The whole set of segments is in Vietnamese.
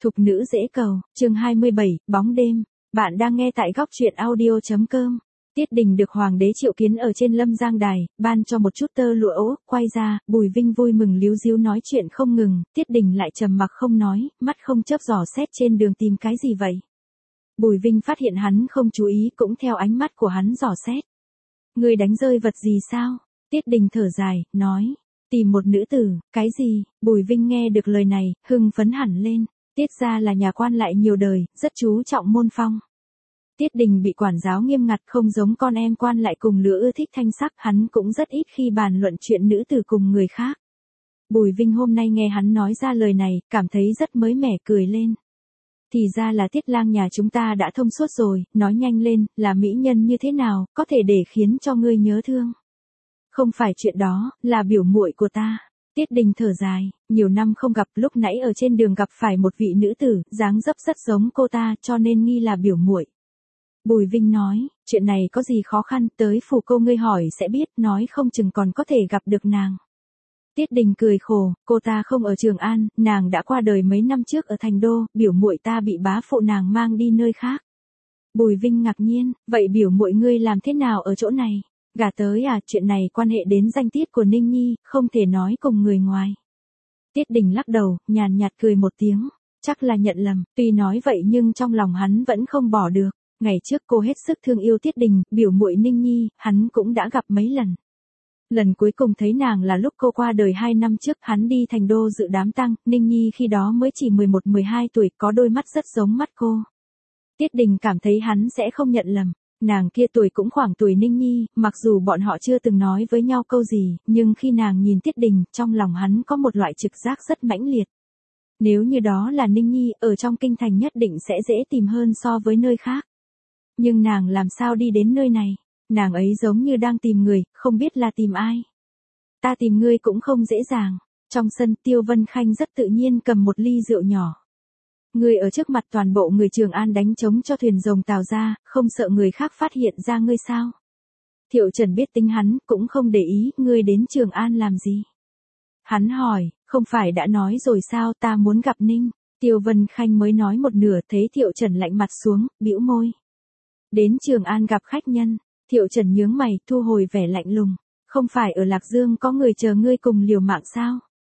Thục nữ dễ cầu, chương 27, bóng đêm. Bạn đang nghe tại góc truyện audio.com. Tiết Đình được hoàng đế triệu kiến ở trên Lâm Giang đài, ban cho một chút tơ lụa ố, quay ra, Bùi Vinh vui mừng líu díu nói chuyện không ngừng, Tiết Đình lại trầm mặc không nói, mắt không chớp dò xét trên đường tìm cái gì vậy. Bùi Vinh phát hiện hắn không chú ý cũng theo ánh mắt của hắn dò xét. Người đánh rơi vật gì sao? Tiết Đình thở dài, nói. Tìm một nữ tử, cái gì? Bùi Vinh nghe được lời này, hưng phấn hẳn lên. Tiết ra là nhà quan lại nhiều đời, rất chú trọng môn phong. Tiết Đình bị quản giáo nghiêm ngặt không giống con em quan lại cùng lứa ưa thích thanh sắc, hắn cũng rất ít khi bàn luận chuyện nữ tử cùng người khác. Bùi Vinh hôm nay nghe hắn nói ra lời này, cảm thấy rất mới mẻ cười lên. Thì ra là Tiết lang nhà chúng ta đã thông suốt rồi, nói nhanh lên, là mỹ nhân như thế nào, có thể để khiến cho ngươi nhớ thương. Không phải chuyện đó, là biểu muội của ta. Tiết Đình thở dài, nhiều năm không gặp, lúc nãy ở trên đường gặp phải một vị nữ tử, dáng dấp rất giống cô ta, cho nên nghi là biểu muội. Bùi Vinh nói, chuyện này có gì khó khăn, tới phủ cô ngươi hỏi sẽ biết, nói không chừng còn có thể gặp được nàng. Tiết Đình cười khổ, cô ta không ở Trường An, nàng đã qua đời mấy năm trước ở Thành Đô, biểu muội ta bị bá phụ nàng mang đi nơi khác. Bùi Vinh ngạc nhiên, vậy biểu muội ngươi làm thế nào ở chỗ này? Gả tới à, chuyện này quan hệ đến danh tiết của Ninh Nhi, không thể nói cùng người ngoài. Tiết Đình lắc đầu, nhàn nhạt cười một tiếng, chắc là nhận lầm, tuy nói vậy nhưng trong lòng hắn vẫn không bỏ được. Ngày trước cô hết sức thương yêu Tiết Đình, biểu muội Ninh Nhi, hắn cũng đã gặp mấy lần. Lần cuối cùng thấy nàng là lúc cô qua đời 2 năm trước, hắn đi Thành Đô dự đám tang, Ninh Nhi khi đó mới chỉ 11-12 tuổi, có đôi mắt rất giống mắt cô. Tiết Đình cảm thấy hắn sẽ không nhận lầm. Nàng kia tuổi cũng khoảng tuổi Ninh Nhi, mặc dù bọn họ chưa từng nói với nhau câu gì, nhưng khi nàng nhìn Tiết Đình, trong lòng hắn có một loại trực giác rất mãnh liệt. Nếu như đó là Ninh Nhi, ở trong kinh thành nhất định sẽ dễ tìm hơn so với nơi khác. Nhưng nàng làm sao đi đến nơi này? Nàng ấy giống như đang tìm người, không biết là tìm ai. Ta tìm ngươi cũng không dễ dàng. Trong sân, Tiêu Vân Khanh rất tự nhiên cầm một ly rượu nhỏ. Ngươi ở trước mặt toàn bộ người Trường An đánh trống cho thuyền rồng Tào ra, không sợ người khác phát hiện ra ngươi sao? Thiệu Trần biết tính hắn, cũng không để ý, ngươi đến Trường An làm gì? Hắn hỏi, không phải đã nói rồi sao, ta muốn gặp Ninh. Tiêu Vân Khanh mới nói một nửa, thấy Thiệu Trần lạnh mặt xuống, bĩu môi. Đến Trường An gặp khách nhân. Thiệu Trần nhướng mày, thu hồi vẻ lạnh lùng. Không phải ở Lạc Dương có người chờ ngươi cùng liều mạng sao?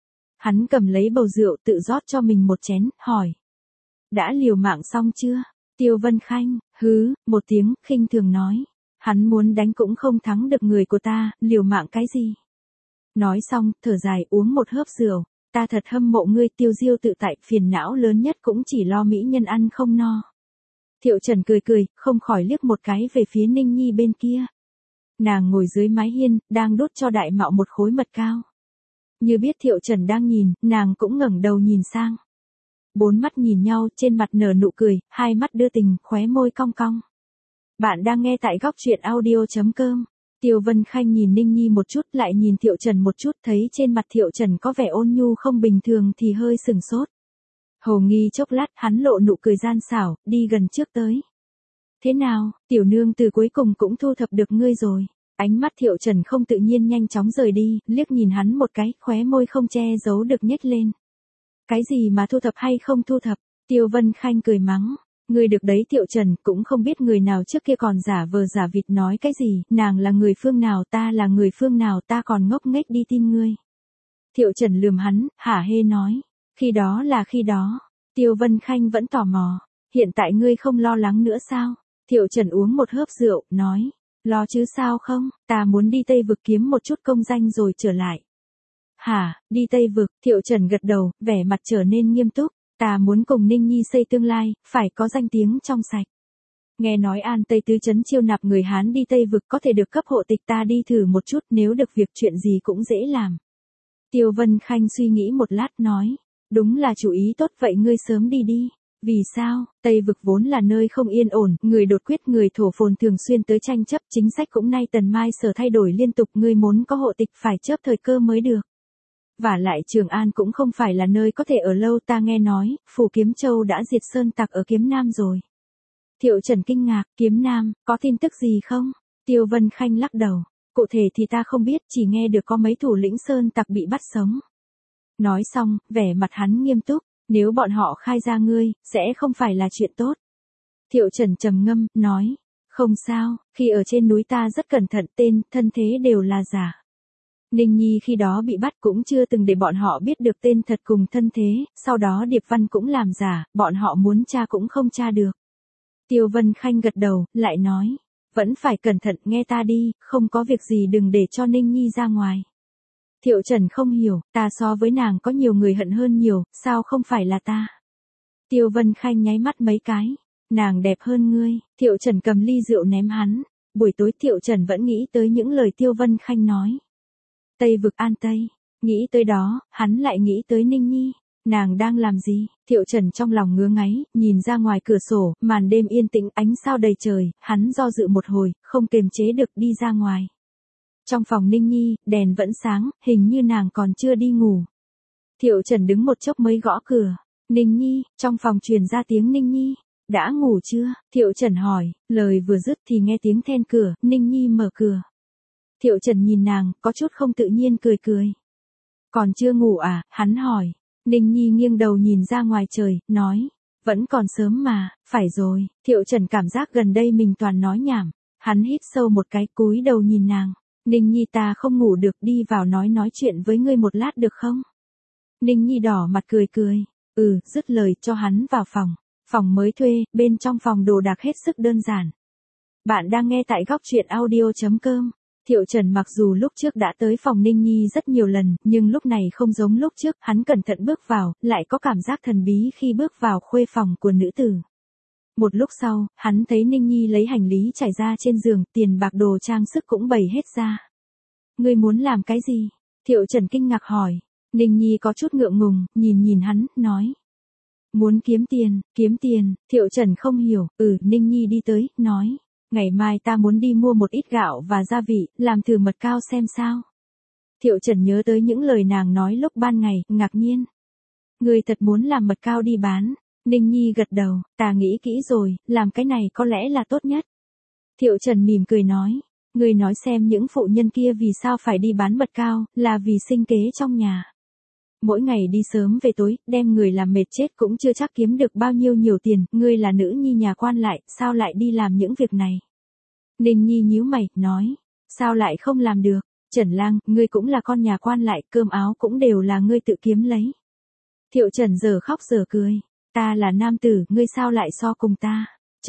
Hắn cầm lấy bầu rượu tự rót cho mình một chén, hỏi. Đã liều mạng xong chưa? Tiêu Vân Khanh, hứ, một tiếng, khinh thường nói. Hắn muốn đánh cũng không thắng được người của ta, liều mạng cái gì? Nói xong, thở dài uống một hớp rượu. Ta thật hâm mộ ngươi, Tiêu Diêu tự tại, phiền não lớn nhất cũng chỉ lo mỹ nhân ăn không no. Thiệu Trần cười cười, không khỏi liếc một cái về phía Ninh Nhi bên kia. Nàng ngồi dưới mái hiên, đang đốt cho Đại Mạo một khối mật cao. Như biết Thiệu Trần đang nhìn, nàng cũng ngẩng đầu nhìn sang. 4 mắt nhìn nhau, trên mặt nở nụ cười, 2 mắt đưa tình, khóe môi cong cong. Bạn đang nghe tại góc truyện audio.com. Tiêu Vân Khanh nhìn Ninh Nhi một chút, lại nhìn Thiệu Trần một chút, thấy trên mặt Thiệu Trần có vẻ ôn nhu không bình thường thì hơi sừng sốt. Hồ nghi chốc lát, hắn lộ nụ cười gian xảo, đi gần trước tới. Thế nào, tiểu nương từ cuối cùng cũng thu thập được ngươi rồi. Ánh mắt Thiệu Trần không tự nhiên nhanh chóng rời đi, liếc nhìn hắn một cái, khóe môi không che giấu được nhếch lên. Cái gì mà thu thập hay không thu thập? Tiêu Vân Khanh cười mắng. Ngươi được đấy Thiệu Trần, cũng không biết người nào trước kia còn giả vờ giả vịt nói cái gì, nàng là người phương nào, ta là người phương nào, ta còn ngốc nghếch đi tin ngươi. Thiệu Trần lườm hắn, hả hê nói. Khi đó là khi đó. Tiêu Vân Khanh vẫn tò mò. Hiện tại ngươi không lo lắng nữa sao? Thiệu Trần uống một hớp rượu, nói. Lo chứ sao không, ta muốn đi Tây Vực kiếm một chút công danh rồi trở lại. Hả, đi Tây Vực, Thiệu Trần gật đầu, vẻ mặt trở nên nghiêm túc. Ta muốn cùng Ninh Nhi xây tương lai, phải có danh tiếng trong sạch. Nghe nói An Tây Tứ Trấn chiêu nạp người Hán đi Tây Vực có thể được cấp hộ tịch, ta đi thử một chút, nếu được việc chuyện gì cũng dễ làm. Tiêu Vân Khanh suy nghĩ một lát nói. Đúng là chủ ý tốt, vậy ngươi sớm đi đi. Vì sao? Tây Vực vốn là nơi không yên ổn, người đột quyết người thổ phồn thường xuyên tới tranh chấp, chính sách cũng nay tần mai sở thay đổi liên tục, ngươi muốn có hộ tịch phải chớp thời cơ mới được. Vả lại Trường An cũng không phải là nơi có thể ở lâu, ta nghe nói, phủ Kiếm Châu đã diệt sơn tặc ở Kiếm Nam rồi. Thiệu Trần kinh ngạc, Kiếm Nam, có tin tức gì không? Tiêu Vân Khanh lắc đầu, cụ thể thì ta không biết, chỉ nghe được có mấy thủ lĩnh sơn tặc bị bắt sống. Nói xong, vẻ mặt hắn nghiêm túc, Nếu bọn họ khai ra ngươi, sẽ không phải là chuyện tốt. Thiệu Trần trầm ngâm, nói. Không sao, khi ở trên núi ta rất cẩn thận, tên, thân thế đều là giả. Ninh Nhi khi đó bị bắt cũng chưa từng để bọn họ biết được tên thật cùng thân thế, sau đó Điệp Văn cũng làm giả, bọn họ muốn tra cũng không tra được. Tiêu Vân Khanh gật đầu, lại nói. Vẫn phải cẩn thận, nghe ta đi, không có việc gì đừng để cho Ninh Nhi ra ngoài. Thiệu Trần không hiểu, ta so với nàng có nhiều người hận hơn nhiều, sao không phải là ta? Tiêu Vân Khanh nháy mắt mấy cái. Nàng đẹp hơn ngươi, Thiệu Trần cầm ly rượu ném hắn. Buổi tối Thiệu Trần vẫn nghĩ tới những lời Tiêu Vân Khanh nói. Tây vực An Tây, nghĩ tới đó, hắn lại nghĩ tới Ninh Nhi. Nàng đang làm gì? Thiệu Trần trong lòng ngứa ngáy, nhìn ra ngoài cửa sổ, màn đêm yên tĩnh, ánh sao đầy trời, hắn do dự một hồi, không kiềm chế được đi ra ngoài. Trong phòng Ninh Nhi, đèn vẫn sáng, hình như nàng còn chưa đi ngủ. Thiệu Trần đứng một chốc mới gõ cửa. Ninh Nhi, trong phòng truyền ra tiếng Ninh Nhi. Đã ngủ chưa? Thiệu Trần hỏi, lời vừa dứt thì nghe tiếng then cửa, Ninh Nhi mở cửa. Thiệu Trần nhìn nàng, có chút không tự nhiên cười cười. Còn chưa ngủ à? Hắn hỏi. Ninh Nhi nghiêng đầu nhìn ra ngoài trời, nói. Vẫn còn sớm mà, phải rồi. Thiệu Trần cảm giác gần đây mình toàn nói nhảm. Hắn hít sâu một cái, cúi đầu nhìn nàng. Ninh Nhi ta không ngủ được, đi vào nói chuyện với ngươi một lát được không? Ninh Nhi đỏ mặt cười cười. Dứt lời cho hắn vào phòng. Phòng mới thuê, bên trong phòng đồ đạc hết sức đơn giản. Bạn đang nghe tại góc truyện audio.com. Thiệu Trần mặc dù lúc trước đã tới phòng Ninh Nhi rất nhiều lần, nhưng lúc này không giống lúc trước, hắn cẩn thận bước vào, lại có cảm giác thần bí khi bước vào khuê phòng của nữ tử. Một lúc sau, hắn thấy Ninh Nhi lấy hành lý trải ra trên giường, tiền bạc đồ trang sức cũng bày hết ra. Ngươi muốn làm cái gì? Thiệu Trần kinh ngạc hỏi. Ninh Nhi có chút ngượng ngùng, nhìn hắn, nói. Muốn kiếm tiền, Thiệu Trần không hiểu, Ninh Nhi đi tới, nói. Ngày mai ta muốn đi mua một ít gạo và gia vị, làm thử mật cao xem sao. Thiệu Trần nhớ tới những lời nàng nói lúc ban ngày, ngạc nhiên. Ngươi thật muốn làm mật cao đi bán. Ninh Nhi gật đầu, ta nghĩ kỹ rồi, làm cái này có lẽ là tốt nhất. Thiệu Trần mỉm cười nói. Ngươi nói xem những phụ nhân kia vì sao phải đi bán mật cao, là vì sinh kế trong nhà. Mỗi ngày đi sớm về tối, đem người làm mệt chết cũng chưa chắc kiếm được bao nhiêu nhiều tiền, ngươi là nữ nhi nhà quan lại, sao lại đi làm những việc này? Ninh Nhi nhíu mày, nói, sao lại không làm được? Trần Lang, ngươi cũng là con nhà quan lại, cơm áo cũng đều là ngươi tự kiếm lấy. Thiệu Trần giờ khóc giờ cười, ta là nam tử, ngươi sao lại so cùng ta?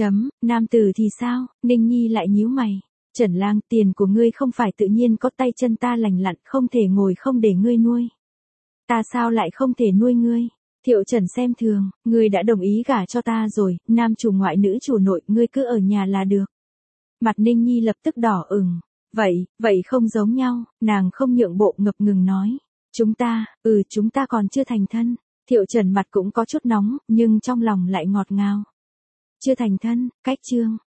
Nam tử thì sao? Ninh Nhi lại nhíu mày. Trần Lang, tiền của ngươi không phải tự nhiên có, tay chân ta lành lặn, không thể ngồi không để ngươi nuôi. Ta sao lại không thể nuôi ngươi? Thiệu Trần xem thường, ngươi đã đồng ý gả cho ta rồi, nam chủ ngoại nữ chủ nội, ngươi cứ ở nhà là được. Mặt Ninh Nhi lập tức đỏ ửng. Vậy không giống nhau, nàng không nhượng bộ, ngập ngừng nói. Chúng ta còn chưa thành thân. Thiệu Trần mặt cũng có chút nóng, nhưng trong lòng lại ngọt ngào. Chưa thành thân, cách chương.